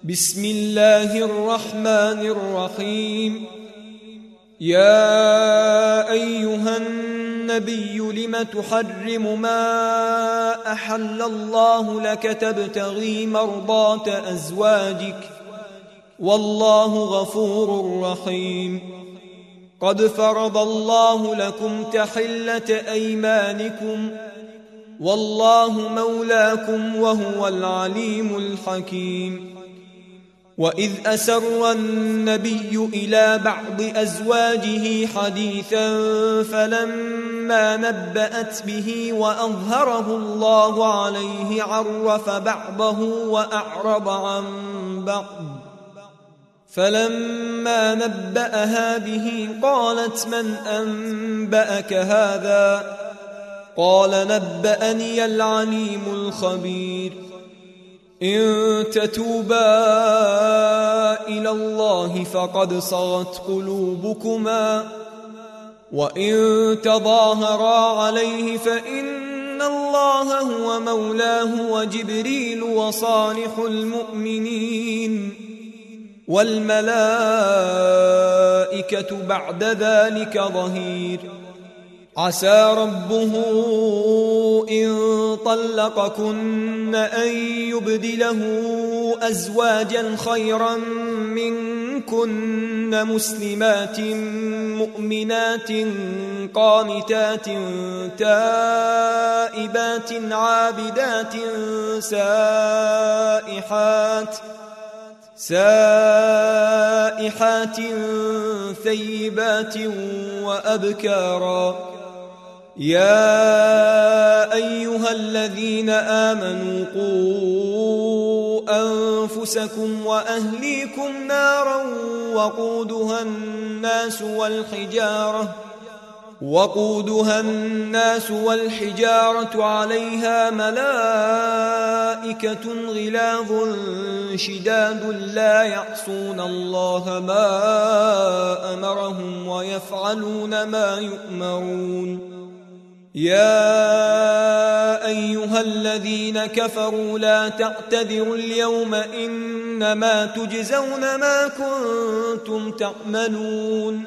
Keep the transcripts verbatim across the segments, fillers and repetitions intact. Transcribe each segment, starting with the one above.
بسم الله الرحمن الرحيم. يا أيها النبي لم تحرم ما أحل الله لك تبتغي مرضات أزواجك والله غفور رحيم. قد فرض الله لكم تحلة أيمانكم والله مولاكم وهو العليم الحكيم. وإذ أسر النبي إلى بعض أزواجه حديثا فلما نبأت به وأظهره الله عليه عرف بعضه وأعرض عن بعض، فلما نبأها به قالت من أنبأك هذا؟ قال نبأني العليم الخبير. إن تتوبا إلى الله فقد صغت قلوبكما وإن تظاهرا عليه فإن الله هو مولاه وجبريل وصالح المؤمنين والملائكة بعد ذلك ظهير. عسى ربه إن طلقكن أن يبدله أزواجا خيرا منكن مسلمات مؤمنات قانتات تائبات عابدات سائحات سائحات ثيبات وأبكارا. يا أيها الذين آمنوا قوا أنفسكم وأهليكم نارا وقودها الناس والحجارة وقودها الناس والحجارة عليها ملائكة غلاظ شداد لا يعصون الله ما أمرهم ويفعلون ما يؤمرون. يا أيها الذين كفروا لا تعتذروا اليوم إنما تجزون ما كنتم تعملون.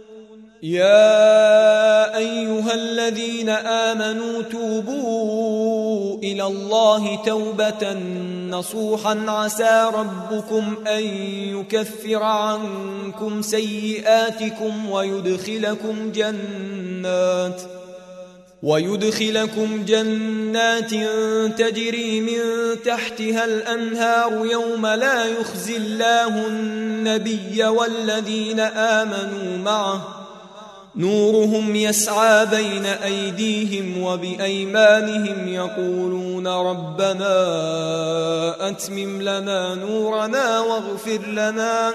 يا أيها الذين آمنوا توبوا إلى الله توبة نصوحا عسى ربكم أن يكفر عنكم سيئاتكم ويدخلكم جنات ويدخلكم جنات تجري من تحتها الأنهار يوم لا يخزي الله النبي والذين آمنوا معه نورهم يسعى بين أيديهم وبأيمانهم يقولون ربنا أتمم لنا نورنا واغفر لنا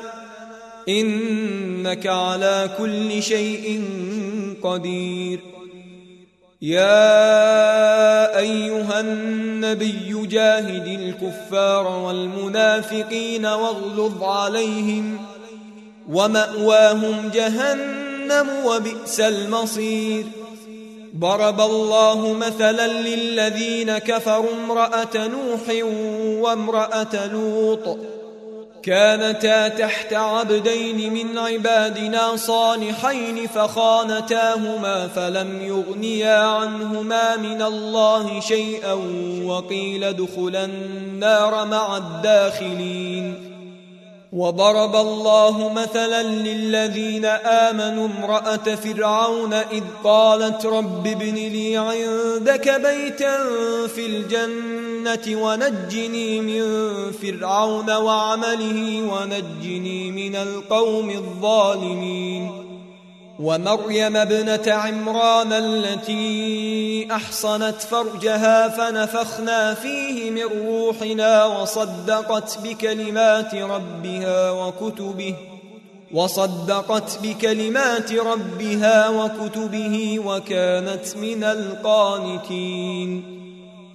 إنك على كل شيء قدير. يا أيها النبي جاهد الكفار والمنافقين واغلظ عليهم ومأواهم جهنم وبئس المصير. ضرب الله مثلا للذين كفروا امرأة نوح وامرأة لوط كانتا تحت عبدين من عبادنا صالحين فخانتاهما فلم يغنيا عنهما من الله شيئا وقيل ادخلا النار مع الداخلين. وضرب الله مثلا للذين آمنوا امرأة فرعون إذ قالت رب ابن لي عندك بيتا في الجنة ونجني من فرعون وعمله ونجني من القوم الظالمين. ومريم ابنة عمران التي أحصنت فرجها فنفخنا فيه من روحنا وصدقت بكلمات ربها وكتبه وصدقت بكلمات ربها وكتبه وكانت من القانتين.